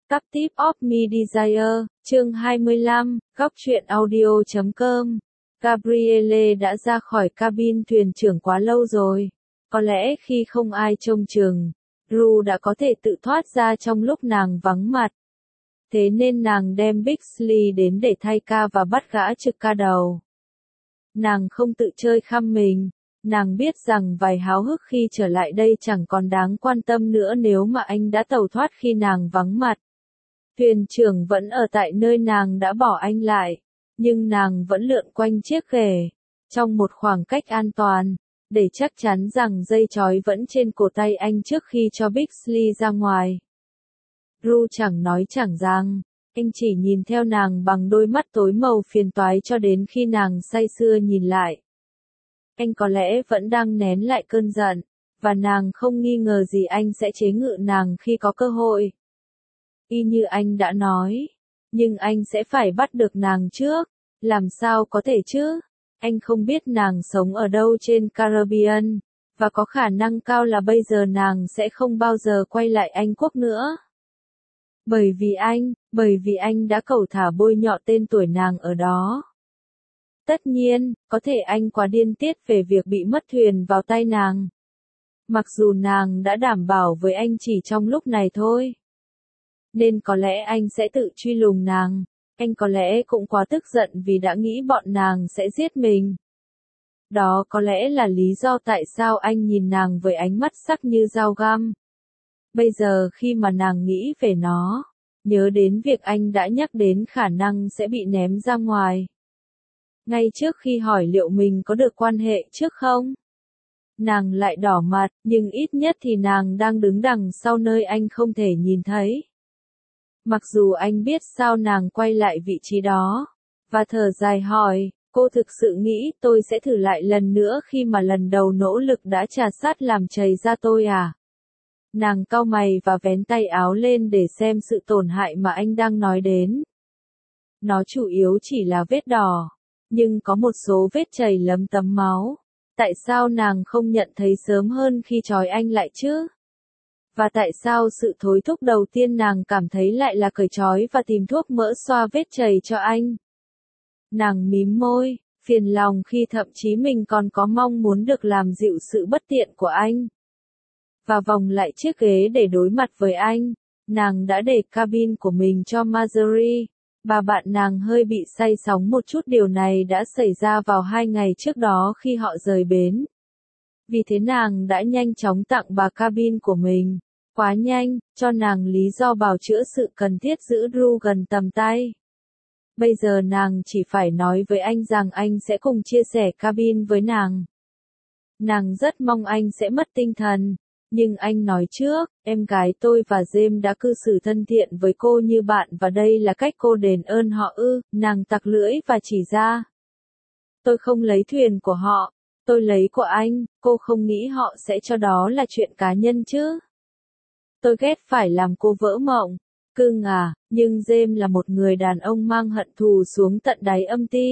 Captive of Me Desire, chương 25, góc truyện audio.com. Gabrielle đã ra khỏi cabin thuyền trưởng quá lâu rồi. Có lẽ khi không ai trông chừng, Drew đã có thể tự thoát ra trong lúc nàng vắng mặt. Thế nên nàng đem Bixley đến để thay ca và bắt gã trực ca đầu. Nàng không tự chơi khăm mình. Nàng biết rằng vài háo hức khi trở lại đây chẳng còn đáng quan tâm nữa nếu mà anh đã tẩu thoát khi nàng vắng mặt. Thuyền trưởng vẫn ở tại nơi nàng đã bỏ anh lại, nhưng nàng vẫn lượn quanh chiếc ghề, trong một khoảng cách an toàn, để chắc chắn rằng dây trói vẫn trên cổ tay anh trước khi cho Bixley ra ngoài. Drew chẳng nói chẳng rằng, anh chỉ nhìn theo nàng bằng đôi mắt tối màu phiền toái cho đến khi nàng say sưa nhìn lại. Anh có lẽ vẫn đang nén lại cơn giận, và nàng không nghi ngờ gì anh sẽ chế ngự nàng khi có cơ hội. Y như anh đã nói, nhưng anh sẽ phải bắt được nàng trước, làm sao có thể chứ? Anh không biết nàng sống ở đâu trên Caribbean, và có khả năng cao là bây giờ nàng sẽ không bao giờ quay lại Anh Quốc nữa. Bởi vì anh đã cẩu thả bôi nhọ tên tuổi nàng ở đó. Tất nhiên, có thể anh quá điên tiết về việc bị mất thuyền vào tay nàng. Mặc dù nàng đã đảm bảo với anh chỉ trong lúc này thôi. Nên có lẽ anh sẽ tự truy lùng nàng. Anh có lẽ cũng quá tức giận vì đã nghĩ bọn nàng sẽ giết mình. Đó có lẽ là lý do tại sao anh nhìn nàng với ánh mắt sắc như dao găm. Bây giờ khi mà nàng nghĩ về nó, nhớ đến việc anh đã nhắc đến khả năng sẽ bị ném ra ngoài. Ngay trước khi hỏi liệu mình có được quan hệ trước không? Nàng lại đỏ mặt, nhưng ít nhất thì nàng đang đứng đằng sau nơi anh không thể nhìn thấy. Mặc dù anh biết sao nàng quay lại vị trí đó, và thở dài hỏi, cô thực sự nghĩ tôi sẽ thử lại lần nữa khi mà lần đầu nỗ lực đã trà sát làm chảy ra tôi à? Nàng cau mày và vén tay áo lên để xem sự tổn hại mà anh đang nói đến. Nó chủ yếu chỉ là vết đỏ, nhưng có một số vết chảy lấm tấm máu. Tại sao nàng không nhận thấy sớm hơn khi trói anh lại chứ? Và tại sao sự thối thúc đầu tiên nàng cảm thấy lại là cởi trói và tìm thuốc mỡ xoa vết chảy cho anh? Nàng mím môi, phiền lòng khi thậm chí mình còn có mong muốn được làm dịu sự bất tiện của anh. Và vòng lại chiếc ghế để đối mặt với anh, nàng đã để cabin của mình cho Marjorie. Bà bạn nàng hơi bị say sóng một chút, điều này đã xảy ra vào 2 ngày trước đó khi họ rời bến. Vì thế nàng đã nhanh chóng tặng bà cabin của mình. Quá nhanh, cho nàng lý do bào chữa sự cần thiết giữ Drew gần tầm tay. Bây giờ nàng chỉ phải nói với anh rằng anh sẽ cùng chia sẻ cabin với nàng. Nàng rất mong anh sẽ mất tinh thần. Nhưng anh nói trước, em gái tôi và James đã cư xử thân thiện với cô như bạn và đây là cách cô đền ơn họ ư? Nàng tặc lưỡi và chỉ ra. Tôi không lấy thuyền của họ, tôi lấy của anh, cô không nghĩ họ sẽ cho đó là chuyện cá nhân chứ? Tôi ghét phải làm cô vỡ mộng. Cưng à, nhưng James là một người đàn ông mang hận thù xuống tận đáy âm ti.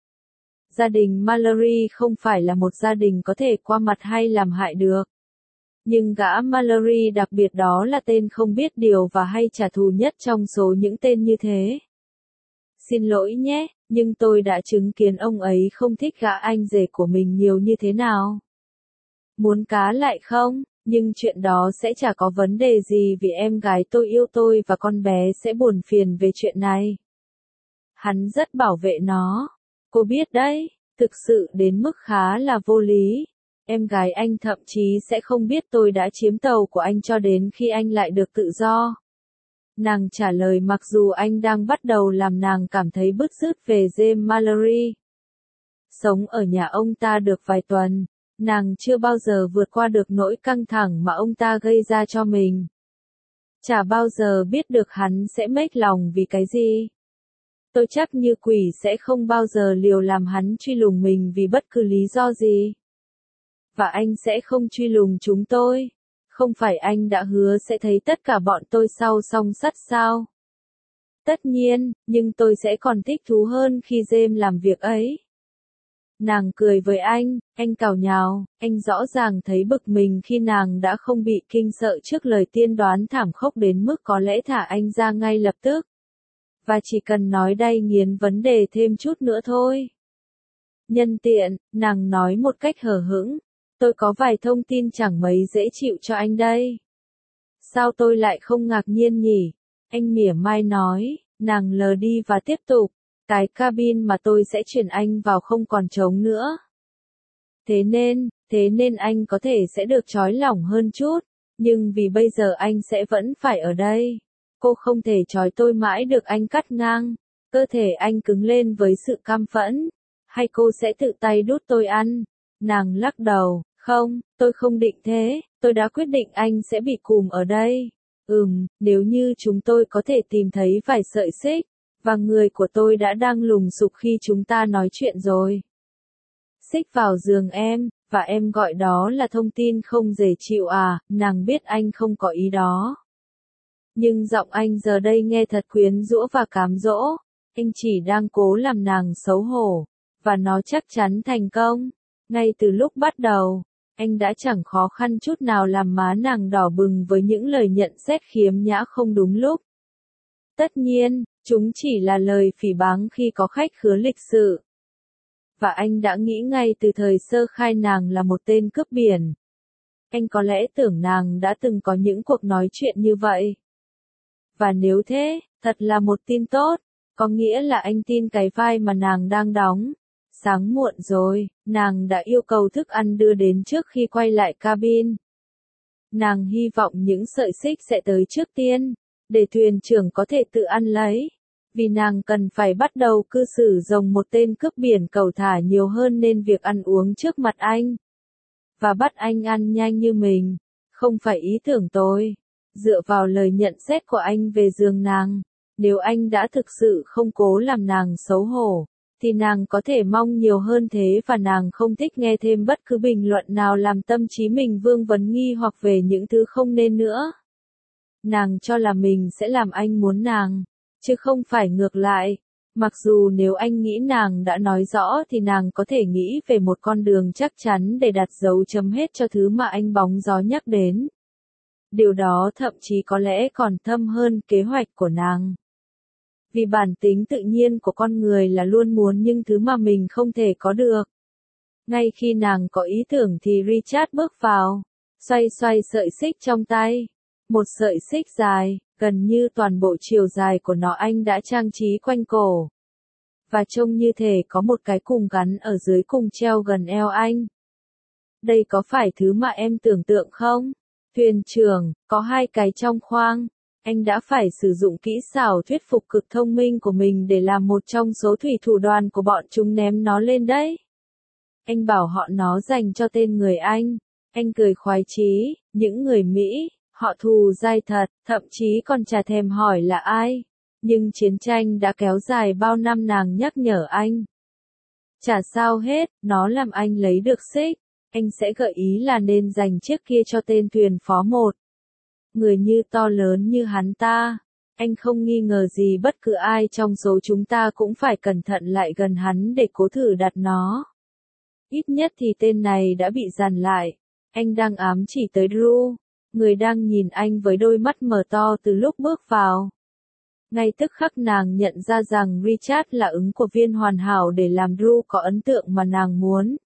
Gia đình Mallory không phải là một gia đình có thể qua mặt hay làm hại được. Nhưng gã Mallory đặc biệt đó là tên không biết điều và hay trả thù nhất trong số những tên như thế. Xin lỗi nhé, nhưng tôi đã chứng kiến ông ấy không thích gã anh rể của mình nhiều như thế nào. Muốn cá lại không? Nhưng chuyện đó sẽ chả có vấn đề gì vì em gái tôi yêu tôi và con bé sẽ buồn phiền về chuyện này. Hắn rất bảo vệ nó. Cô biết đấy, thực sự đến mức khá là vô lý. Em gái anh thậm chí sẽ không biết tôi đã chiếm tàu của anh cho đến khi anh lại được tự do. Nàng trả lời mặc dù anh đang bắt đầu làm nàng cảm thấy bứt rứt về James Mallory. Sống ở nhà ông ta được vài tuần, nàng chưa bao giờ vượt qua được nỗi căng thẳng mà ông ta gây ra cho mình. Chả bao giờ biết được hắn sẽ mếch lòng vì cái gì. Tôi chắc như quỷ sẽ không bao giờ liều làm hắn truy lùng mình vì bất cứ lý do gì. Và anh sẽ không truy lùng chúng tôi. Không phải anh đã hứa sẽ thấy tất cả bọn tôi sau song sắt sao? Tất nhiên, nhưng tôi sẽ còn thích thú hơn khi James làm việc ấy. Nàng cười với anh cào nhào, anh rõ ràng thấy bực mình khi nàng đã không bị kinh sợ trước lời tiên đoán thảm khốc đến mức có lẽ thả anh ra ngay lập tức. Và chỉ cần nói đay nghiến vấn đề thêm chút nữa thôi. Nhân tiện, nàng nói một cách hờ hững, tôi có vài thông tin chẳng mấy dễ chịu cho anh đây. Sao tôi lại không ngạc nhiên nhỉ? Anh mỉa mai nói, nàng lờ đi và tiếp tục, cái cabin mà tôi sẽ chuyển anh vào không còn trống nữa. Thế nên anh có thể sẽ được trói lỏng hơn chút, nhưng vì bây giờ anh sẽ vẫn phải ở đây. Cô không thể trói tôi mãi được, anh cắt ngang. Cơ thể anh cứng lên với sự căm phẫn. Hay cô sẽ tự tay đút tôi ăn? Nàng lắc đầu, không, tôi không định thế, tôi đã quyết định anh sẽ bị cùm ở đây. Nếu như chúng tôi có thể tìm thấy vài sợi xích, và người của tôi đã đang lùng sục khi chúng ta nói chuyện rồi. Xích vào giường em, và em gọi đó là thông tin không dễ chịu à? Nàng biết anh không có ý đó. Nhưng giọng anh giờ đây nghe thật quyến rũ và cám dỗ. Anh chỉ đang cố làm nàng xấu hổ, và nó chắc chắn thành công. Ngay từ lúc bắt đầu, anh đã chẳng khó khăn chút nào làm má nàng đỏ bừng với những lời nhận xét khiếm nhã không đúng lúc. Tất nhiên, chúng chỉ là lời phỉ báng khi có khách khứa lịch sự. Và anh đã nghĩ ngay từ thời sơ khai nàng là một tên cướp biển. Anh có lẽ tưởng nàng đã từng có những cuộc nói chuyện như vậy. Và nếu thế, thật là một tin tốt, có nghĩa là anh tin cái vai mà nàng đang đóng. Sáng muộn rồi, nàng đã yêu cầu thức ăn đưa đến trước khi quay lại cabin. Nàng hy vọng những sợi xích sẽ tới trước tiên, để thuyền trưởng có thể tự ăn lấy. Vì nàng cần phải bắt đầu cư xử giống một tên cướp biển cẩu thả nhiều hơn nên việc ăn uống trước mặt anh. Và bắt anh ăn nhanh như mình, không phải ý tưởng tôi. Dựa vào lời nhận xét của anh về giường nàng, nếu anh đã thực sự không cố làm nàng xấu hổ, thì nàng có thể mong nhiều hơn thế và nàng không thích nghe thêm bất cứ bình luận nào làm tâm trí mình vương vấn nghi hoặc về những thứ không nên nữa. Nàng cho là mình sẽ làm anh muốn nàng, chứ không phải ngược lại. Mặc dù nếu anh nghĩ nàng đã nói rõ thì nàng có thể nghĩ về một con đường chắc chắn để đặt dấu chấm hết cho thứ mà anh bóng gió nhắc đến. Điều đó thậm chí có lẽ còn thâm hơn kế hoạch của nàng. Vì bản tính tự nhiên của con người là luôn muốn những thứ mà mình không thể có được. Ngay khi nàng có ý tưởng thì Richard bước vào, xoay sợi xích trong tay. Một sợi xích dài, gần như toàn bộ chiều dài của nó anh đã trang trí quanh cổ. Và trông như thể có một cái cùng gắn ở dưới cùng treo gần eo anh. Đây có phải thứ mà em tưởng tượng không? Thuyền trưởng, có hai cái trong khoang. Anh đã phải sử dụng kỹ xảo thuyết phục cực thông minh của mình để làm một trong số thủy thủ đoàn của bọn chúng ném nó lên đấy. Anh bảo họ nó dành cho tên người Anh. Anh cười khoái chí, những người Mỹ, họ thù dai thật, thậm chí còn chả thèm hỏi là ai. Nhưng chiến tranh đã kéo dài bao năm, nàng nhắc nhở anh. Chả sao hết, nó làm anh lấy được xích. Anh sẽ gợi ý là nên dành chiếc kia cho tên thuyền phó một. Người như to lớn như hắn ta, anh không nghi ngờ gì bất cứ ai trong số chúng ta cũng phải cẩn thận lại gần hắn để cố thử đặt nó. Ít nhất thì tên này đã bị dằn lại. Anh đang ám chỉ tới Drew, người đang nhìn anh với đôi mắt mở to từ lúc bước vào. Ngay tức khắc nàng nhận ra rằng Richard là ứng cử viên hoàn hảo để làm Drew có ấn tượng mà nàng muốn.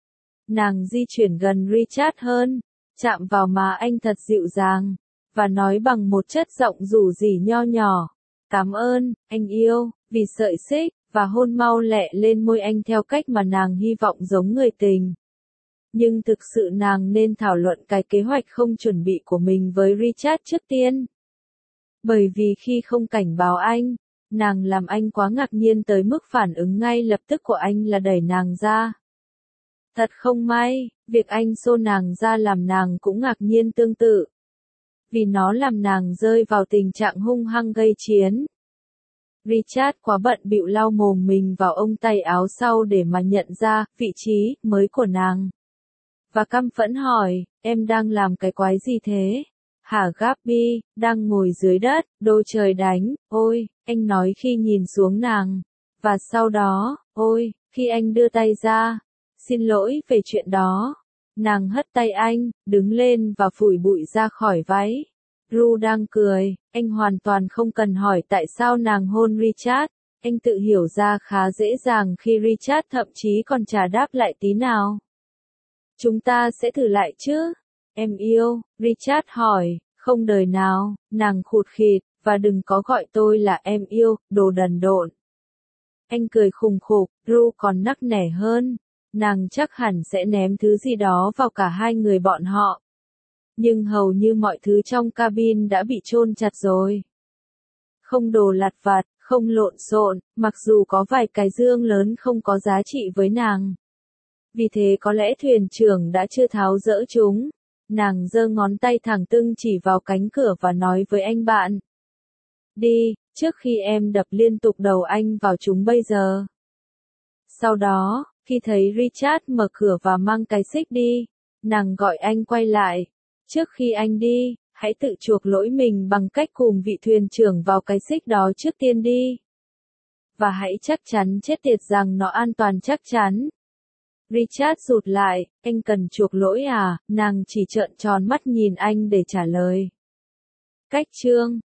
Nàng di chuyển gần Richard hơn, chạm vào má anh thật dịu dàng, và nói bằng một chất giọng rủ rỉ nho nhỏ. Cảm ơn, anh yêu, vì sợi xích, và hôn mau lẹ lên môi anh theo cách mà nàng hy vọng giống người tình. Nhưng thực sự nàng nên thảo luận cái kế hoạch không chuẩn bị của mình với Richard trước tiên. Bởi vì khi không cảnh báo anh, nàng làm anh quá ngạc nhiên tới mức phản ứng ngay lập tức của anh là đẩy nàng ra. Thật không may, việc anh xô nàng ra làm nàng cũng ngạc nhiên tương tự. Vì nó làm nàng rơi vào tình trạng hung hăng gây chiến. Richard quá bận bịu lau mồm mình vào ống tay áo sau để mà nhận ra vị trí mới của nàng. Và căm phẫn hỏi, em đang làm cái quái gì thế? Hả Gaby, đang ngồi dưới đất, đôi trời đánh, ôi, anh nói khi nhìn xuống nàng. Và sau đó, ôi, Khi anh đưa tay ra, xin lỗi về chuyện đó, nàng hất tay anh, đứng lên và phủi bụi ra khỏi váy. Ru đang cười, anh hoàn toàn không cần hỏi tại sao nàng hôn Richard, anh tự hiểu ra khá dễ dàng khi Richard thậm chí còn chả đáp lại tí nào. Chúng ta sẽ thử lại chứ? Em yêu, Richard hỏi, không đời nào, nàng khụt khịt, và đừng có gọi tôi là em yêu, đồ đần độn. Anh cười khùng khục, Ru còn nắc nẻ hơn, nàng chắc hẳn sẽ ném thứ gì đó vào cả hai người bọn họ. Nhưng hầu như mọi thứ trong cabin đã bị chôn chặt rồi. Không đồ lặt vặt, không lộn xộn, mặc dù có vài cái dương lớn không có giá trị với nàng. Vì thế có lẽ thuyền trưởng đã chưa tháo dỡ chúng. Nàng giơ ngón tay thẳng tưng chỉ vào cánh cửa và nói với anh bạn. Đi, trước khi em đập liên tục đầu anh vào chúng bây giờ. Sau đó, khi thấy Richard mở cửa và mang cái xích đi, nàng gọi anh quay lại. Trước khi anh đi, hãy tự chuộc lỗi mình bằng cách cùng vị thuyền trưởng vào cái xích đó trước tiên đi. Và hãy chắc chắn chết tiệt rằng nó an toàn chắc chắn. Richard rụt lại, anh cần chuộc lỗi à? Nàng chỉ trợn tròn mắt nhìn anh để trả lời. Cách chương